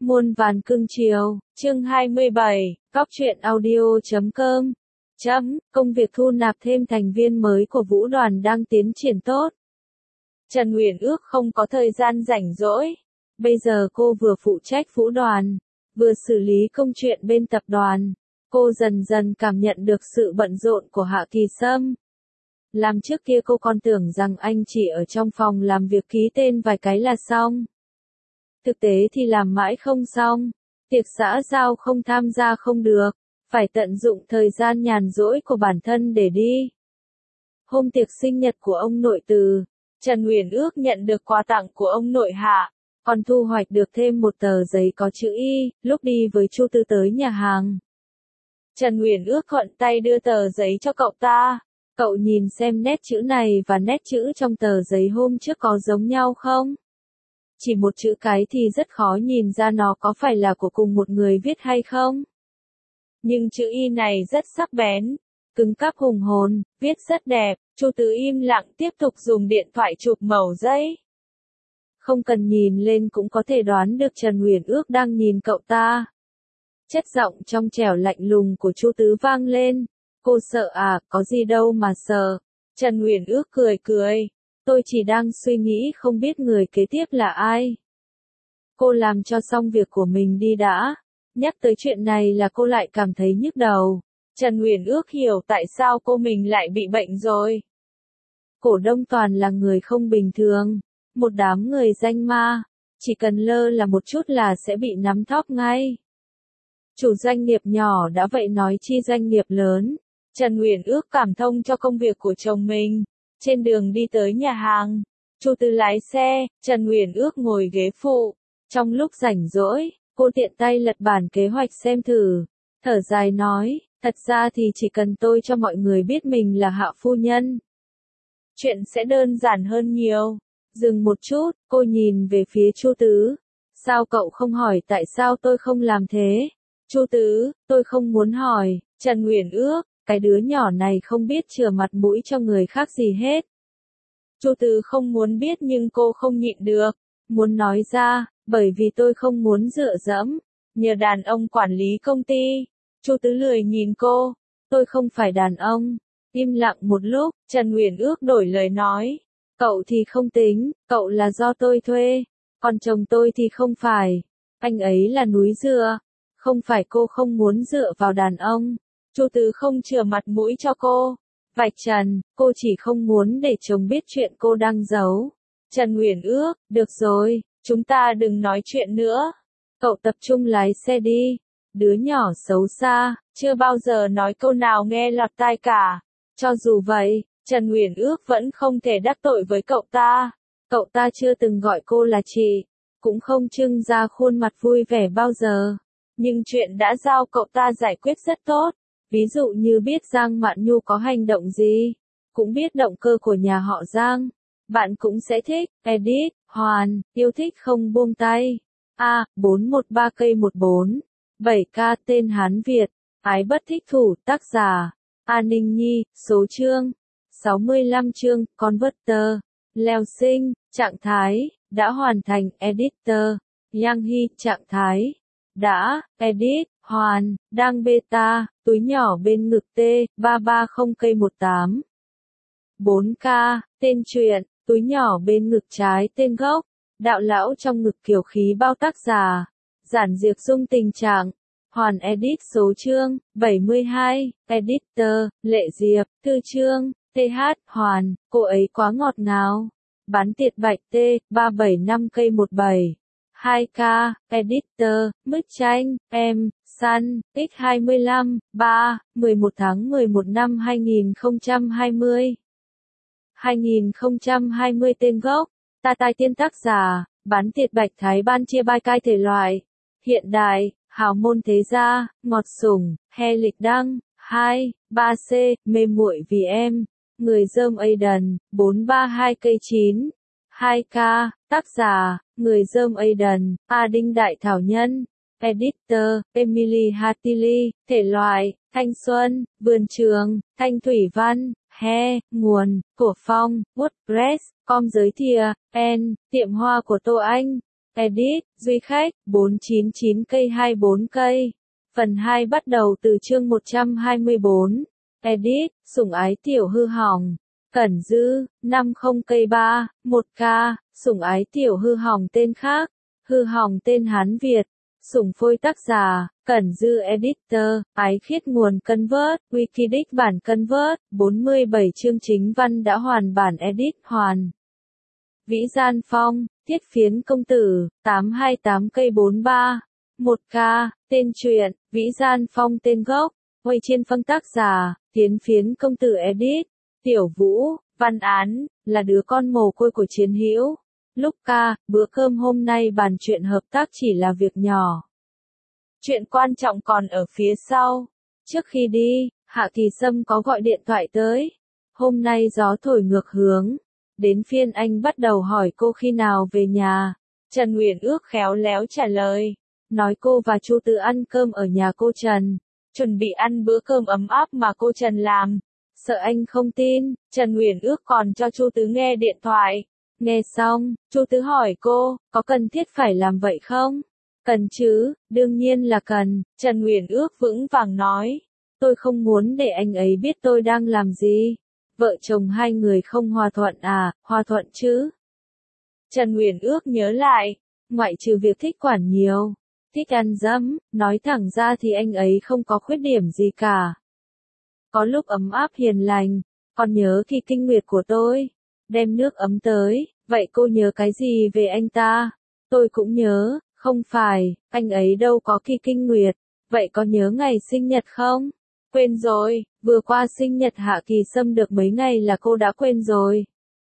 Muôn vàn cưng chiều, chương 27, Góc truyện audio.com. Công việc thu nạp thêm thành viên mới của vũ đoàn đang tiến triển tốt. Trần Uyển Ước không có thời gian rảnh rỗi. Bây giờ cô vừa phụ trách vũ đoàn, vừa xử lý công chuyện bên tập đoàn. Cô dần dần cảm nhận được sự bận rộn của Hạ Kỳ Sâm. Làm trước kia cô còn tưởng rằng anh chỉ ở trong phòng làm việc ký tên vài cái là xong. Thực tế thì làm mãi không xong, tiệc xã giao không tham gia không được, phải tận dụng thời gian nhàn rỗi của bản thân để đi. Hôm tiệc sinh nhật của ông nội Từ, Trần Uyển Ước nhận được quà tặng của ông nội Hạ, còn thu hoạch được thêm một tờ giấy có chữ Y, lúc đi với Chu Tư tới nhà hàng. Trần Uyển Ước thuận tay đưa tờ giấy cho cậu ta. Cậu nhìn xem nét chữ này và nét chữ trong tờ giấy hôm trước có giống nhau không? Chỉ một chữ cái thì rất khó nhìn ra nó có phải là của cùng một người viết hay không. Nhưng chữ Y này rất sắc bén, cứng cáp hùng hồn, viết rất đẹp. Chu Tứ im lặng tiếp tục dùng điện thoại chụp mẩu giấy. Không cần nhìn lên cũng có thể đoán được Trần Uyển Ước đang nhìn cậu ta. Chất giọng trong trẻo lạnh lùng của Chu Tứ vang lên. Cô sợ à, có gì đâu mà sợ. Trần Uyển Ước cười cười. Tôi chỉ đang suy nghĩ không biết người kế tiếp là ai. Cô làm cho xong việc của mình đi đã. Nhắc tới chuyện này là cô lại cảm thấy nhức đầu. Trần Uyển Ước hiểu tại sao cô mình lại bị bệnh rồi. Cổ đông toàn là người không bình thường. Một đám người danh ma. Chỉ cần lơ là một chút là sẽ bị nắm thóp ngay. Chủ doanh nghiệp nhỏ đã vậy nói chi doanh nghiệp lớn. Trần Uyển Ước cảm thông cho công việc của chồng mình. Trên đường đi tới nhà hàng, Chu Tư lái xe, Trần Uyển Ước ngồi ghế phụ. Trong lúc rảnh rỗi, cô tiện tay lật bản kế hoạch xem thử. Thở dài nói, thật ra thì chỉ cần tôi cho mọi người biết mình là Hạ phu nhân. Chuyện sẽ đơn giản hơn nhiều. Dừng một chút, cô nhìn về phía Chu Tứ. Sao cậu không hỏi tại sao tôi không làm thế? Chu Tứ, tôi không muốn hỏi. Trần Uyển Ước, cái đứa nhỏ này không biết chừa mặt mũi cho người khác gì hết. Chu Tứ không muốn biết nhưng cô không nhịn được. Muốn nói ra, bởi vì tôi không muốn dựa dẫm. Nhờ đàn ông quản lý công ty. Chu Tứ lười nhìn cô. Tôi không phải đàn ông. Im lặng một lúc, Trần Uyển Ước đổi lời nói. Cậu thì không tính, cậu là do tôi thuê. Còn chồng tôi thì không phải. Anh ấy là núi dựa. Không phải cô không muốn dựa vào đàn ông. Chu Tứ không chừa mặt mũi cho cô. Vạch trần, cô chỉ không muốn để chồng biết chuyện cô đang giấu. Trần Uyển Ước, được rồi, chúng ta đừng nói chuyện nữa. Cậu tập trung lái xe đi. Đứa nhỏ xấu xa, chưa bao giờ nói câu nào nghe lọt tai cả. Cho dù vậy, Trần Uyển Ước vẫn không thể đắc tội với cậu ta. Cậu ta chưa từng gọi cô là chị, cũng không trưng ra khuôn mặt vui vẻ bao giờ. Nhưng chuyện đã giao cậu ta giải quyết rất tốt. Ví dụ như biết Giang Mạn Nhu có hành động gì, cũng biết động cơ của nhà họ Giang. Bạn cũng sẽ thích. Edit, Hoàn, yêu thích không buông tay. A, 413 cây 14. 7K tên Hán Việt. Ái bất thích thủ, tác giả. A Ninh Nhi, số chương. 65 chương, Converter. Leo sinh, trạng thái, đã hoàn thành, editor. Yang Hy, trạng thái. Đã, edit, hoàn, đang beta, túi nhỏ bên ngực T330 cây 18. 4K, tên truyện, túi nhỏ bên ngực trái tên gốc, đạo lão trong ngực kiều khí bao tác giả, giản diệt dung tình trạng, hoàn edit số chương, 72, editor, Lệ Diệp, thư chương, TH, hoàn, cô ấy quá ngọt ngào, bán tiệt bạch T375 cây 17. 2K, editor, bức tranh, em, Sun, X25, 3, 11 tháng 11 năm 2020. 2020 tên gốc, Ta Tai Tiên tác giả, bán tiệt bạch Thái Ban chia bai cai thể loại. Hiện đại, hào môn thế gia, ngọt sủng, he lịch đăng, 2, 3C, mê muội vì em. Người dơm Aiden, 432 cây 9. 2K, tác giả, người dơm Aiden, A Đinh Đại Thảo Nhân, editor, Emily Hatili, thể loại, thanh xuân, vườn trường, thanh thủy văn, he, nguồn, của phong, WordPress, com giới thìa, tiệm hoa của Tô Anh, Edit, Duy Khách, 499 cây 24 cây. Phần 2 bắt đầu từ chương 124. Edit, Sủng Ái Tiểu Hư Hỏng. Cẩn Dư, 50 cây 3, 1k, Sủng Ái Tiểu Hư Hỏng tên khác. Hư Hỏng tên Hán Việt. Sủng Phôi tác giả, Cẩn Dư editor, Ái Khiết nguồn Convert, Wikidic bản Convert, 47 chương chính văn đã hoàn bản edit hoàn. Vĩ Gian Phong, Thiết Phiến Công Tử, 828 cây 43, 1k, tên truyện, Vĩ Gian Phong tên gốc, Huây Chiên Phân tác giả, Tiến Phiến Công Tử edit, Tiểu Vũ, văn án, là đứa con mồ côi của Chiến Hữu. Lúc ca, bữa cơm hôm nay bàn chuyện hợp tác chỉ là việc nhỏ. Chuyện quan trọng còn ở phía sau. Trước khi đi, Hạ Kỳ Sâm có gọi điện thoại tới. Hôm nay gió thổi ngược hướng. Đến phiên anh bắt đầu hỏi cô khi nào về nhà. Trần Uyển Ước khéo léo trả lời. Nói cô và Chu Tứ ăn cơm ở nhà cô Trần. Chuẩn bị ăn bữa cơm ấm áp mà cô Trần làm. Sợ anh không tin, Trần Uyển Ước còn cho Chu Tứ nghe điện thoại. Nghe xong, Chu Tứ hỏi cô, có cần thiết phải làm vậy không? Cần chứ, đương nhiên là cần, Trần Uyển Ước vững vàng nói. Tôi không muốn để anh ấy biết tôi đang làm gì. Vợ chồng hai người không hòa thuận à, hòa thuận chứ? Trần Uyển Ước nhớ lại, ngoại trừ việc thích quản nhiều, thích ăn dấm, nói thẳng ra thì anh ấy không có khuyết điểm gì cả. Có lúc ấm áp hiền lành, còn nhớ kỳ kinh nguyệt của tôi, đem nước ấm tới, vậy cô nhớ cái gì về anh ta? Tôi cũng nhớ, không phải, anh ấy đâu có kỳ kinh nguyệt, vậy có nhớ ngày sinh nhật không? Quên rồi, vừa qua sinh nhật Hạ Kỳ Sâm được mấy ngày là cô đã quên rồi.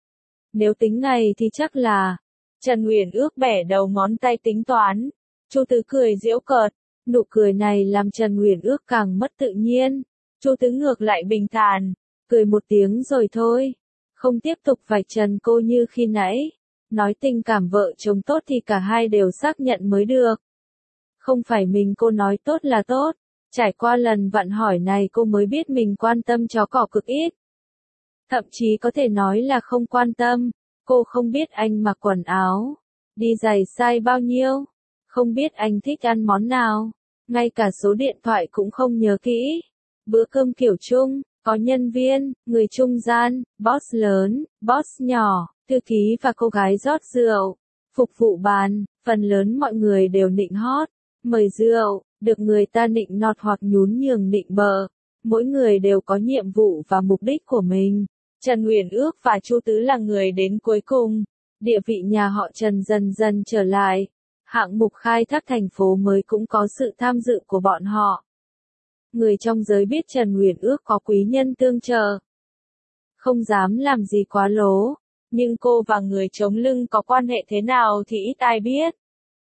Nếu tính ngày thì chắc là, Trần Uyển Ước bẻ đầu ngón tay tính toán. Chu Tứ cười giễu cợt, nụ cười này làm Trần Uyển Ước càng mất tự nhiên. Chu Tứ ngược lại bình thản, cười một tiếng rồi thôi. Không tiếp tục vạch trần cô như khi nãy. Nói tình cảm vợ chồng tốt thì cả hai đều xác nhận mới được. Không phải mình cô nói tốt là tốt. Trải qua lần vặn hỏi này cô mới biết mình quan tâm chó cỏ cực ít. Thậm chí có thể nói là không quan tâm. Cô không biết anh mặc quần áo, đi giày size bao nhiêu. Không biết anh thích ăn món nào. Ngay cả số điện thoại cũng không nhớ kỹ. Bữa cơm kiểu chung, có nhân viên, người trung gian, boss lớn, boss nhỏ, thư ký và cô gái rót rượu. Phục vụ bàn, phần lớn mọi người đều nịnh hót. Mời rượu, được người ta nịnh nọt hoặc nhún nhường nịnh bợ. Mỗi người đều có nhiệm vụ và mục đích của mình. Trần Uyển Ước và Chu Tứ là người đến cuối cùng. Địa vị nhà họ Trần dần dần trở lại. Hạng mục khai thác thành phố mới cũng có sự tham dự của bọn họ. Người trong giới biết Trần Uyển Ước có quý nhân tương trợ. Không dám làm gì quá lố. Nhưng cô và người chống lưng có quan hệ thế nào thì ít ai biết.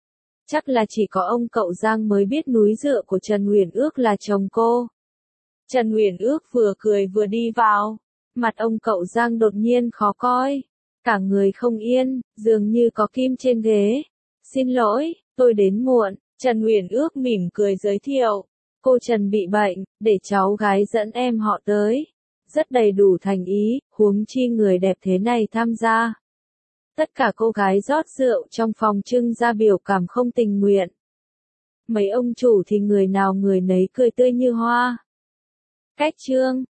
Chắc là chỉ có ông cậu Giang mới biết núi dựa của Trần Uyển Ước là chồng cô. Trần Uyển Ước vừa cười vừa đi vào. Mặt ông cậu Giang đột nhiên khó coi. Cả người không yên, dường như có kim trên ghế. Xin lỗi, tôi đến muộn. Trần Uyển Ước mỉm cười giới thiệu. Cô Trần bị bệnh, để cháu gái dẫn em họ tới. Rất đầy đủ thành ý, huống chi người đẹp thế này tham gia. Tất cả cô gái rót rượu trong phòng trưng ra biểu cảm không tình nguyện. Mấy ông chủ thì người nào người nấy cười tươi như hoa. Cách chương